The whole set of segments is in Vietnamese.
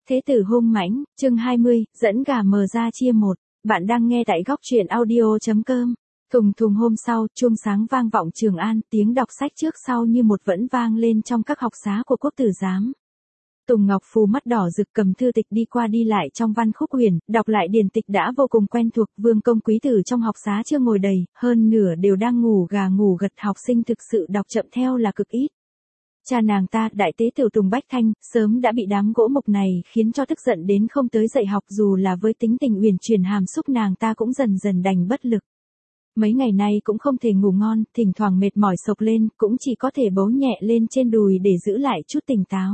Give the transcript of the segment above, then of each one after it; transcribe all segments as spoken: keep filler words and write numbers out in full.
Thế tử hung mãnh, chương hai mươi, dẫn gà mờ ra chia một. Bạn đang nghe tại góc truyện audio.com. Thùng thùng hôm sau, chuông sáng vang vọng Trường An, tiếng đọc sách trước sau như một vẫn vang lên trong các học xá của quốc tử giám. Tùng Ngọc Phù mắt đỏ rực cầm thư tịch đi qua đi lại trong văn khúc huyền, đọc lại điển tịch đã vô cùng quen thuộc. Vương công quý tử trong học xá chưa ngồi đầy, hơn nửa đều đang ngủ gà ngủ gật, học sinh thực sự đọc chậm theo là cực ít. Cha nàng ta, đại tế tiểu Tùng Bách Thanh, sớm đã bị đám gỗ mục này khiến cho tức giận đến không tới dạy học, dù là với tính tình uyển chuyển hàm xúc nàng ta cũng dần dần đành bất lực. Mấy ngày nay cũng không thể ngủ ngon, thỉnh thoảng mệt mỏi sộc lên, cũng chỉ có thể bấu nhẹ lên trên đùi để giữ lại chút tỉnh táo.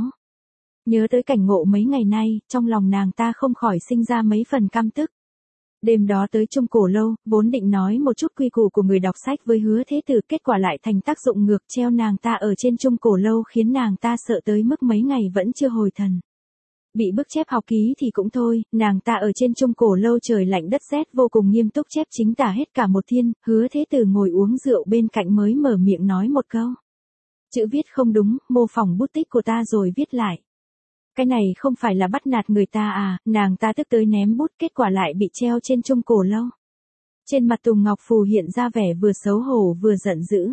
Nhớ tới cảnh ngộ mấy ngày nay, trong lòng nàng ta không khỏi sinh ra mấy phần căm tức. Đêm đó tới Trung Cổ Lâu, vốn định nói một chút quy củ của người đọc sách với Hứa Thế Tử, kết quả lại thành tác dụng ngược, treo nàng ta ở trên Trung Cổ Lâu khiến nàng ta sợ tới mức mấy ngày vẫn chưa hồi thần. Bị bức chép học ký thì cũng thôi, nàng ta ở trên Trung Cổ Lâu trời lạnh đất rét vô cùng nghiêm túc chép chính tả hết cả một thiên. Hứa Thế Tử ngồi uống rượu bên cạnh mới mở miệng nói một câu. Chữ viết không đúng, mô phỏng bút tích của ta rồi viết lại. Cái này không phải là bắt nạt người ta à, nàng ta tức tới ném bút, kết quả lại bị treo trên Trung Cổ Lâu. Trên mặt Tùng Ngọc Phù hiện ra vẻ vừa xấu hổ vừa giận dữ.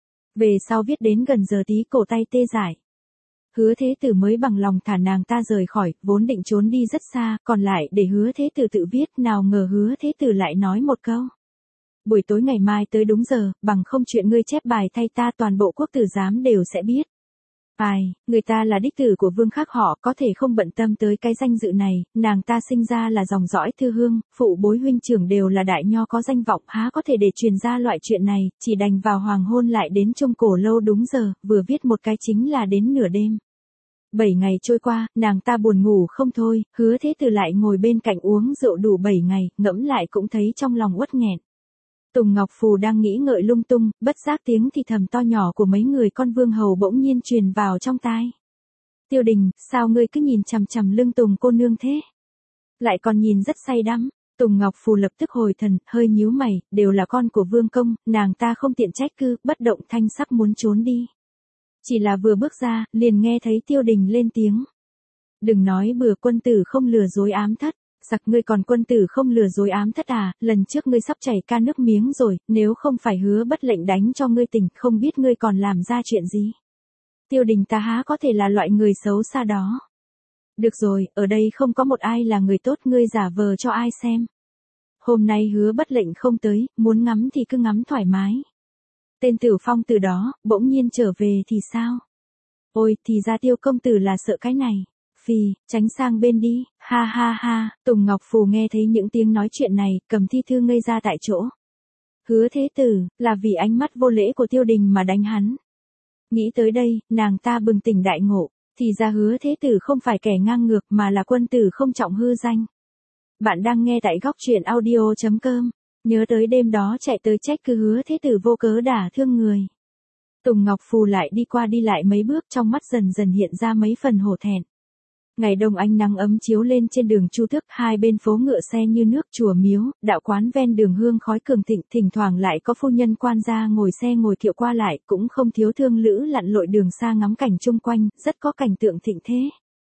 Về sau viết đến gần giờ tí cổ tay tê dại. Hứa Thế Tử mới bằng lòng thả nàng ta rời khỏi, vốn định trốn đi rất xa, còn lại để Hứa Thế Tử tự viết, nào ngờ Hứa Thế Tử lại nói một câu. Buổi tối ngày mai tới đúng giờ, bằng không chuyện ngươi chép bài thay ta toàn bộ quốc tử giám đều sẽ biết. Ai, người ta là đích tử của Vương Khắc họ, có thể không bận tâm tới cái danh dự này, nàng ta sinh ra là dòng dõi thư hương, phụ bối huynh trưởng đều là đại nho có danh vọng, há có thể để truyền ra loại chuyện này, chỉ đành vào hoàng hôn lại đến Trung Cổ Lâu đúng giờ, vừa viết một cái chính là đến nửa đêm. Bảy ngày trôi qua, nàng ta buồn ngủ không thôi, Hứa Thế Tử lại ngồi bên cạnh uống rượu đủ bảy ngày, ngẫm lại cũng thấy trong lòng uất nghẹn. Tùng Ngọc Phù đang nghĩ ngợi lung tung, bất giác tiếng thì thầm to nhỏ của mấy người con vương hầu bỗng nhiên truyền vào trong tai. Tiêu Đình, sao ngươi cứ nhìn chằm chằm lưng Tùng cô nương thế? Lại còn nhìn rất say đắm. Tùng Ngọc Phù lập tức hồi thần, hơi nhíu mày, đều là con của vương công, nàng ta không tiện trách cứ, bất động thanh sắc muốn trốn đi. Chỉ là vừa bước ra, liền nghe thấy Tiêu Đình lên tiếng. Đừng nói bừa, quân tử không lừa dối ám thất. Giặc, ngươi còn quân tử không lừa dối ám thất à, lần trước ngươi sắp chảy ca nước miếng rồi, nếu không phải Hứa Bất Lệnh đánh cho ngươi tỉnh, không biết ngươi còn làm ra chuyện gì. Tiêu Đình ta há có thể là loại người xấu xa đó. Được rồi, ở đây không có một ai là người tốt, ngươi giả vờ cho ai xem. Hôm nay Hứa Bất Lệnh không tới, muốn ngắm thì cứ ngắm thoải mái. Tên Tử Phong từ đó, bỗng nhiên trở về thì sao? Ôi, thì ra Tiêu công tử là sợ cái này. Phi, tránh sang bên đi, ha ha ha. Tùng Ngọc Phù nghe thấy những tiếng nói chuyện này, cầm thi thư ngây ra tại chỗ. Hứa Thế Tử, là vì ánh mắt vô lễ của Tiêu Đình mà đánh hắn. Nghĩ tới đây, nàng ta bừng tỉnh đại ngộ, thì ra Hứa Thế Tử không phải kẻ ngang ngược mà là quân tử không trọng hư danh. Bạn đang nghe tại góc truyện audio.com, nhớ tới đêm đó chạy tới trách cứ Hứa Thế Tử vô cớ đả thương người. Tùng Ngọc Phù lại đi qua đi lại mấy bước, trong mắt dần dần hiện ra mấy phần hổ thẹn. Ngày đông ánh nắng ấm chiếu lên trên đường Chu Tước, hai bên phố ngựa xe như nước, chùa miếu, đạo quán ven đường hương khói cường thịnh, thỉnh thoảng lại có phu nhân quan gia ngồi xe ngồi kiệu qua lại, cũng không thiếu thương lữ lặn lội đường xa ngắm cảnh chung quanh, rất có cảnh tượng thịnh thế.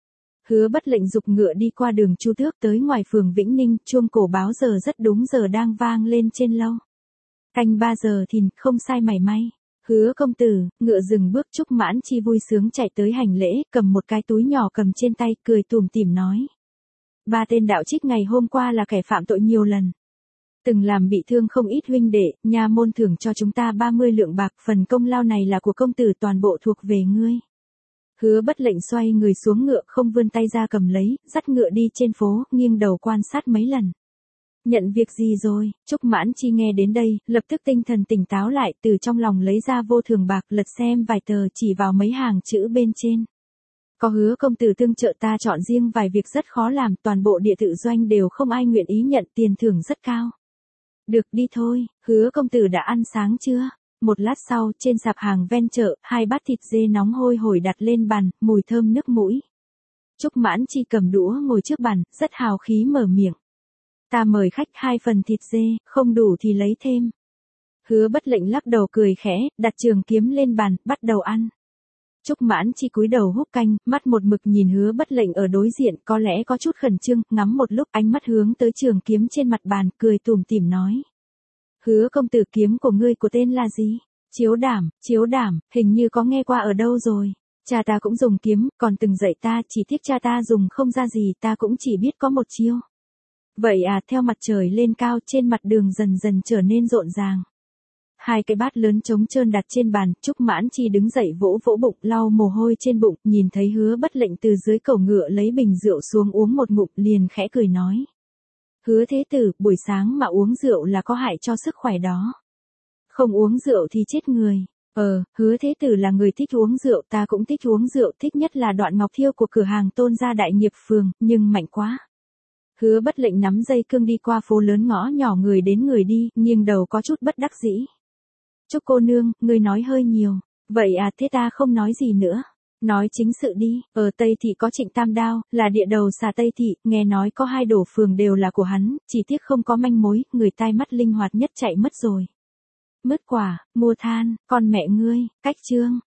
Hứa Bất Lệnh giục ngựa đi qua đường Chu Tước tới ngoài phường Vĩnh Ninh, chuông cổ báo giờ rất đúng giờ đang vang lên trên lâu. Canh ba giờ thìn, không sai mảy may. Hứa công tử, ngựa dừng bước, Trúc Mãn Chi vui sướng chạy tới hành lễ, cầm một cái túi nhỏ cầm trên tay, cười tủm tỉm nói. Ba tên đạo trích ngày hôm qua là kẻ phạm tội nhiều lần. Từng làm bị thương không ít huynh đệ, nha môn thưởng cho chúng ta ba mươi lượng bạc, phần công lao này là của công tử, toàn bộ thuộc về ngươi. Hứa Bất Lệnh xoay người xuống ngựa, không vươn tay ra cầm lấy, dắt ngựa đi trên phố, nghiêng đầu quan sát mấy lần. Nhận việc gì rồi? Trúc Mãn Chi nghe đến đây, lập tức tinh thần tỉnh táo lại, từ trong lòng lấy ra vô thường bạc, lật xem vài tờ, chỉ vào mấy hàng chữ bên trên. Có Hứa công tử tương trợ ta chọn riêng vài việc rất khó làm, toàn bộ địa tự doanh đều không ai nguyện ý nhận, tiền thưởng rất cao. Được, đi thôi. Hứa công tử đã ăn sáng chưa? Một lát sau, trên sạp hàng ven chợ, hai bát thịt dê nóng hôi hổi đặt lên bàn, mùi thơm nước mũi. Trúc Mãn Chi cầm đũa ngồi trước bàn, rất hào khí mở miệng. Ta mời khách hai phần thịt dê, không đủ thì lấy thêm. Hứa Bất Lệnh lắc đầu cười khẽ, đặt trường kiếm lên bàn, bắt đầu ăn. Trúc Mãn Chi cúi đầu húp canh, mắt một mực nhìn Hứa Bất Lệnh ở đối diện, có lẽ có chút khẩn trương, ngắm một lúc, ánh mắt hướng tới trường kiếm trên mặt bàn, cười tủm tỉm nói. Hứa công tử, kiếm của ngươi của tên là gì? Chiếu Đảm, Chiếu Đảm, hình như có nghe qua ở đâu rồi. Cha ta cũng dùng kiếm, còn từng dạy ta, chỉ tiếc cha ta dùng không ra gì, ta cũng chỉ biết có một chiêu. Vậy à, theo mặt trời lên cao, trên mặt đường dần dần trở nên rộn ràng. Hai cái bát lớn trống trơn đặt trên bàn, Trúc Mãn Chi đứng dậy vỗ vỗ bụng, lau mồ hôi trên bụng, nhìn thấy Hứa Bất Lệnh từ dưới cẩu ngựa lấy bình rượu xuống uống một ngụm, liền khẽ cười nói. Hứa thế tử, buổi sáng mà uống rượu là có hại cho sức khỏe đó. Không uống rượu thì chết người. Ờ, Hứa thế tử là người thích uống rượu, ta cũng thích uống rượu, thích nhất là đoạn ngọc thiêu của cửa hàng Tôn gia Đại Nghiệp Phường, nhưng mạnh quá. Hứa Bất Lệnh nắm dây cương đi qua phố lớn ngõ nhỏ, người đến người đi, nghiêng đầu có chút bất đắc dĩ. Trúc cô nương, ngươi nói hơi nhiều. Vậy à, thế ta không nói gì nữa. Nói chính sự đi, ở Tây Thị có Trịnh Tam Đao, là địa đầu xà Tây Thị, nghe nói có hai đổ phường đều là của hắn, chỉ tiếc không có manh mối, người tai mắt linh hoạt nhất chạy mất rồi. Mứt quả, mua than, con mẹ ngươi, cách chương.